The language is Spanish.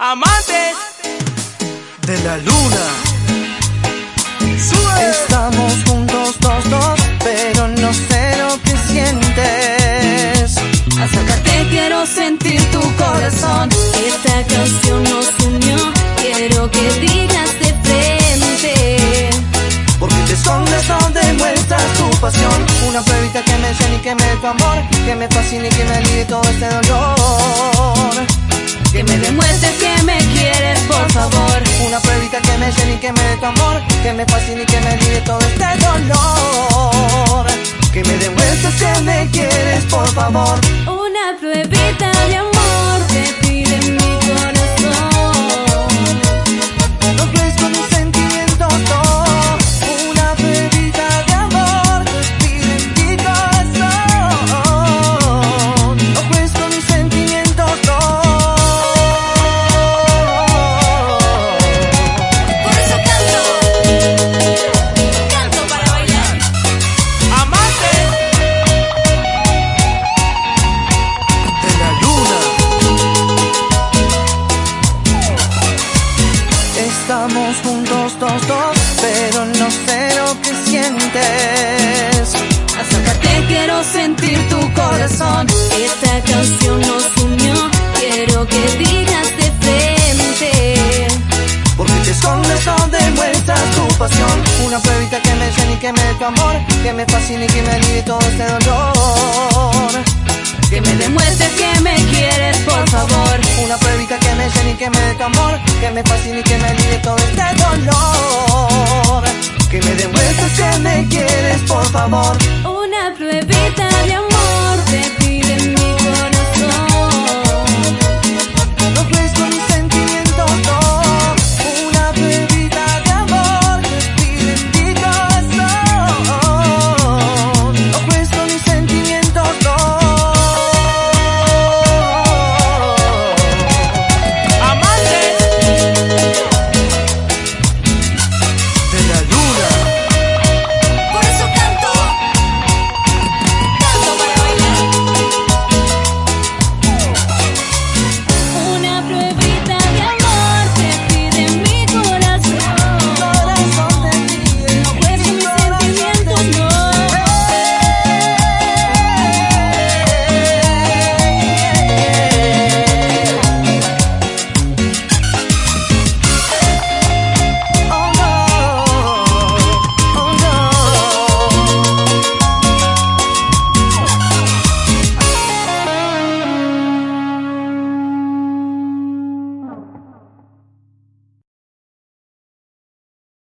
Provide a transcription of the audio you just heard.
Amantes de la luna. Sube. Estamos juntos dos, pero no sé lo que sientes. Acércate, quiero sentir tu corazón. Esta canción nos unió, quiero que digas de frente. Porque te escondes donde muestras tu pasión. Una pruebita que me llene y que me dé tu amor, que me fascine y que me alivie todo este dolor. Que me demuestres que me quieres, por favor. Una pruebita que me llene y que me dé tu amor, que me fascine y que me alivie todo este dolor. Que me demuestres que me quieres, por favor. Una pruebita de amor te pide mi corazón. No juegues con mis sentimientos, no. Una pruebita de amor te pide mi corazón. No juegues con mis sentimientos, no. Por eso canto para bailar. Amantes de la luna. Estamos juntos dos, pero no sé lo que sientes. Acércate, quiero sentir tu corazón. Esta canción nos unió, quiero que digas de frente. Porque te escondes donde muestras tu pasión. Una pruebita que me llene y que me dé tu amor, que me fascine y que me alivie todo este dolor. Que me demuestres que me quieres, por favor. Una pruebita que me llene y que me dé tu amor, que me fascine y que me alivie todo este dolor. Que me demuestres que me quieres, por favor. Una pruebita